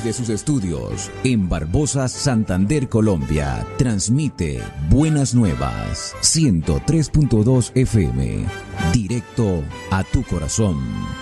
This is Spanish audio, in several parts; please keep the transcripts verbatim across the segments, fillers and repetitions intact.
Desde sus estudios en Barbosa, Santander, Colombia, transmite Buenas Nuevas, ciento tres punto dos F M, directo a tu corazón.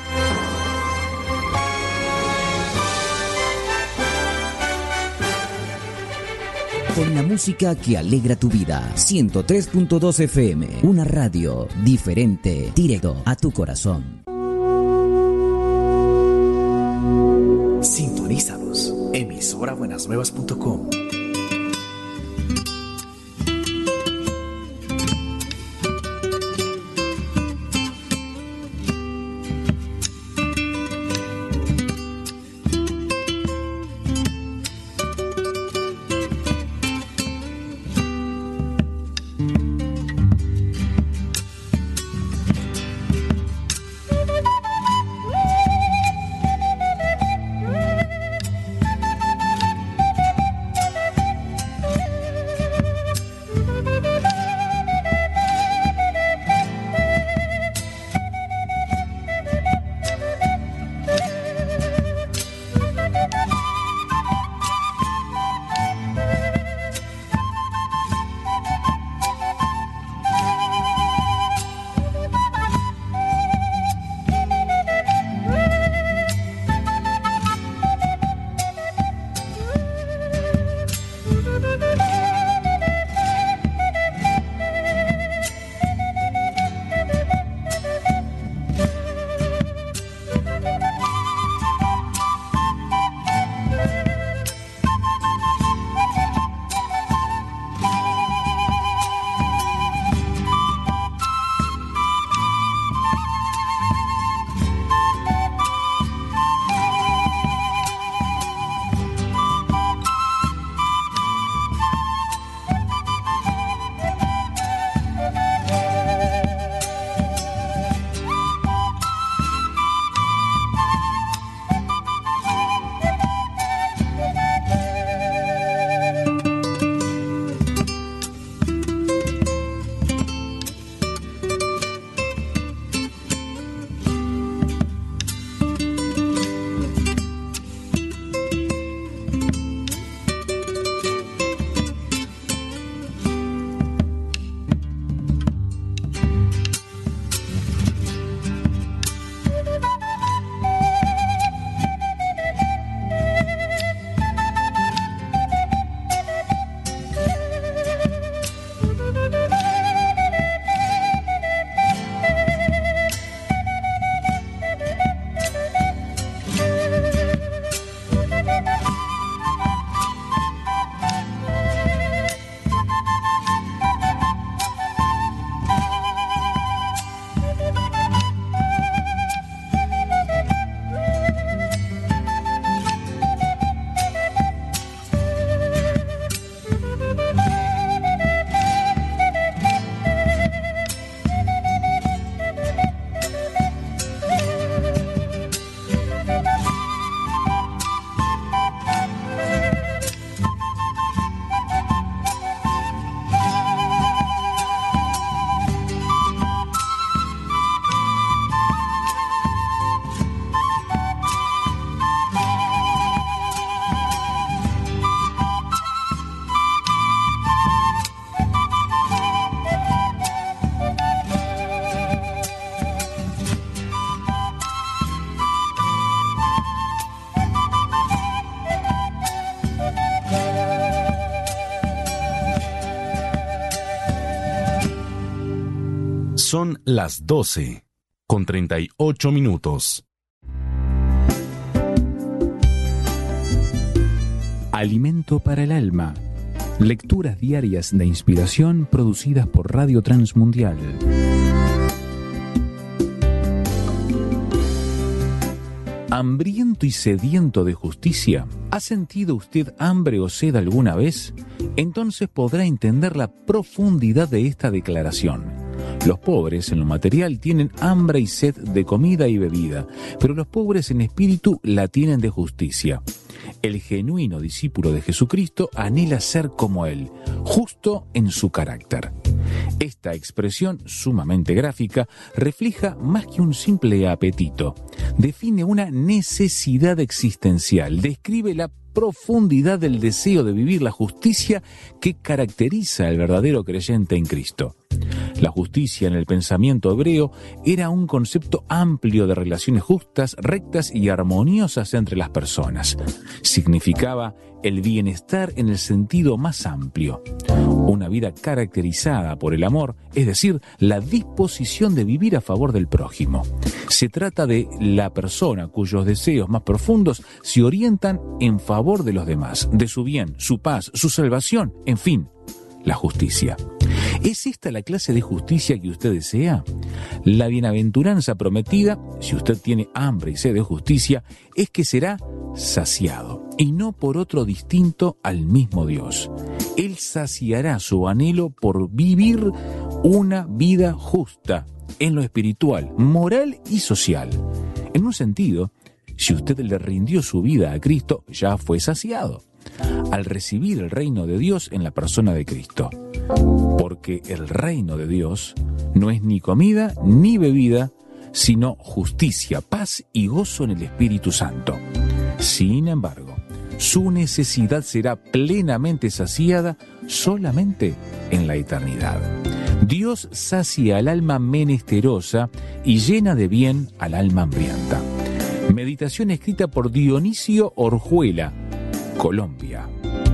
Con la música que alegra tu vida, ciento tres punto dos F M, una radio diferente, directo a tu corazón. Sintonízanos, emisora buenas nuevas punto com. Son las doce, con treinta y ocho minutos. Alimento para el alma. Lecturas diarias de inspiración producidas por Radio Transmundial. ¿Hambriento y sediento de justicia? ¿Ha sentido usted hambre o sed alguna vez? Entonces podrá entender la profundidad de esta declaración. Los pobres en lo material tienen hambre y sed de comida y bebida, pero los pobres en espíritu la tienen de justicia. El genuino discípulo de Jesucristo anhela ser como Él, justo en su carácter. Esta expresión sumamente gráfica refleja más que un simple apetito. Define una necesidad existencial, describe la profundidad del deseo de vivir la justicia que caracteriza al verdadero creyente en Cristo. La justicia en el pensamiento hebreo era un concepto amplio de relaciones justas, rectas y armoniosas entre las personas. Significaba el bienestar en el sentido más amplio. Una vida caracterizada por el amor, es decir, la disposición de vivir a favor del prójimo. Se trata de la persona cuyos deseos más profundos se orientan en favor de los demás, de su bien, su paz, su salvación, en fin, la justicia. ¿Es esta la clase de justicia que usted desea? La bienaventuranza prometida, si usted tiene hambre y sed de justicia, es que será saciado, y no por otro distinto al mismo Dios. Él saciará su anhelo por vivir una vida justa en lo espiritual, moral y social. En un sentido, si usted le rindió su vida a Cristo, ya fue saciado al recibir el reino de Dios en la persona de Cristo. Porque el reino de Dios no es ni comida ni bebida, sino justicia, paz y gozo en el Espíritu Santo. Sin embargo, su necesidad será plenamente saciada solamente en la eternidad. Dios sacia al alma menesterosa y llena de bien al alma hambrienta. Meditación escrita por Dionisio Orjuela, Colombia.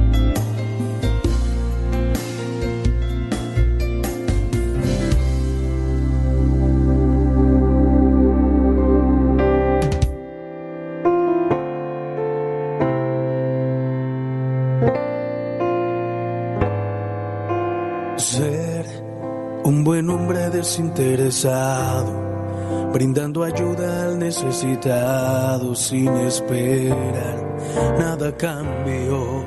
Ser un buen hombre desinteresado, brindando ayuda al necesitado sin esperar nada a cambio.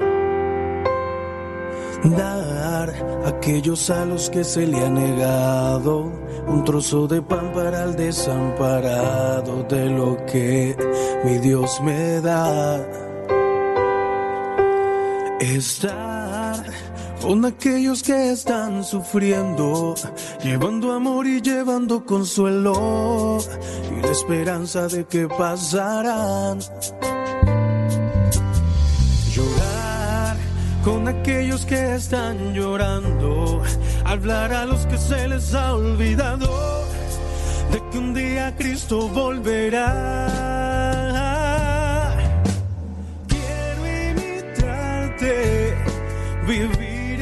Dar a aquellos a los que se le ha negado un trozo de pan para el desamparado de lo que mi Dios me da. Estar con aquellos que están sufriendo, llevando amor y llevando consuelo y la esperanza de que pasarán. Llorar con aquellos que están llorando, hablar a los que se les ha olvidado de que un día Cristo volverá. Quiero imitarte, vivir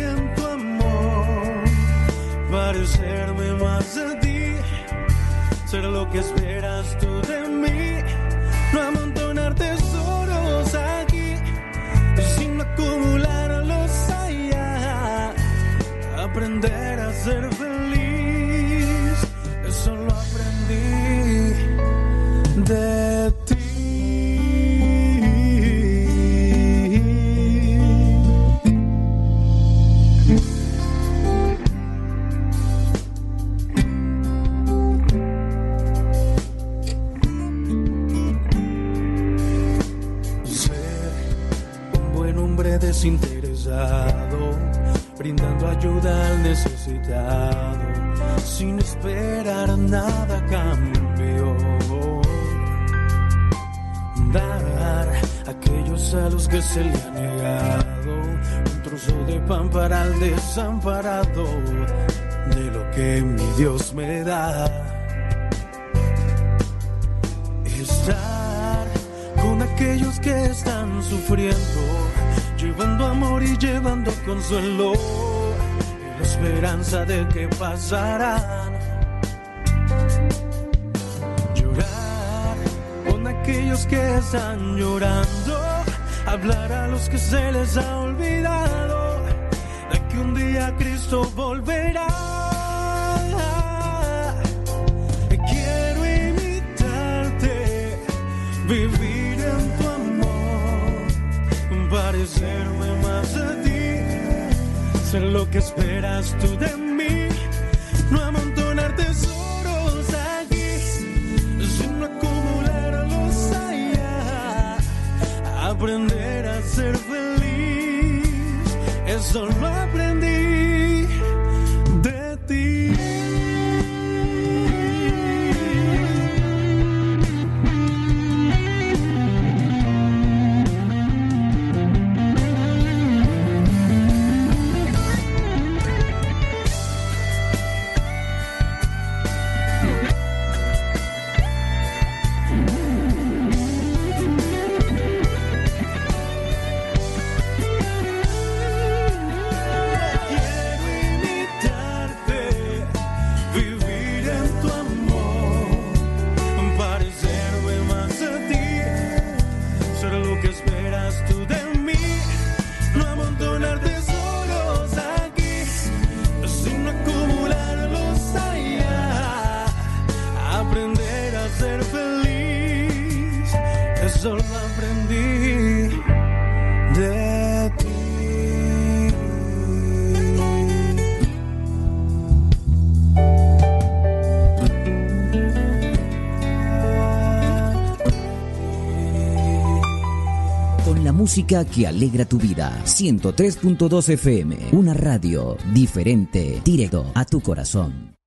parecerme más a ti, ser lo que esperas tú de mí, no amontonar tesoros aquí, sino acumularlos allá, aprender a ser feliz, eso lo aprendí de ti. Desinteresado, brindando ayuda al necesitado, sin esperar nada a cambio. Dar a aquellos a los que se le ha negado un trozo de pan para el desamparado de lo que mi Dios me da. Estar con aquellos que están sufriendo, llevando amor y llevando consuelo y la esperanza de que pasarán. Llorar con aquellos que están llorando, hablar a los que se les ha olvidado de que un día Cristo volverá. Quiero imitarte, vivir en tu amor, parecerme más a ti, ser lo que esperas tú de mí, no amontonar tesoros aquí, sino acumularlos allá, aprender a ser feliz, eso lo aprendí Con la música que alegra tu vida. ciento tres punto dos F M. Una radio diferente, directo a tu corazón.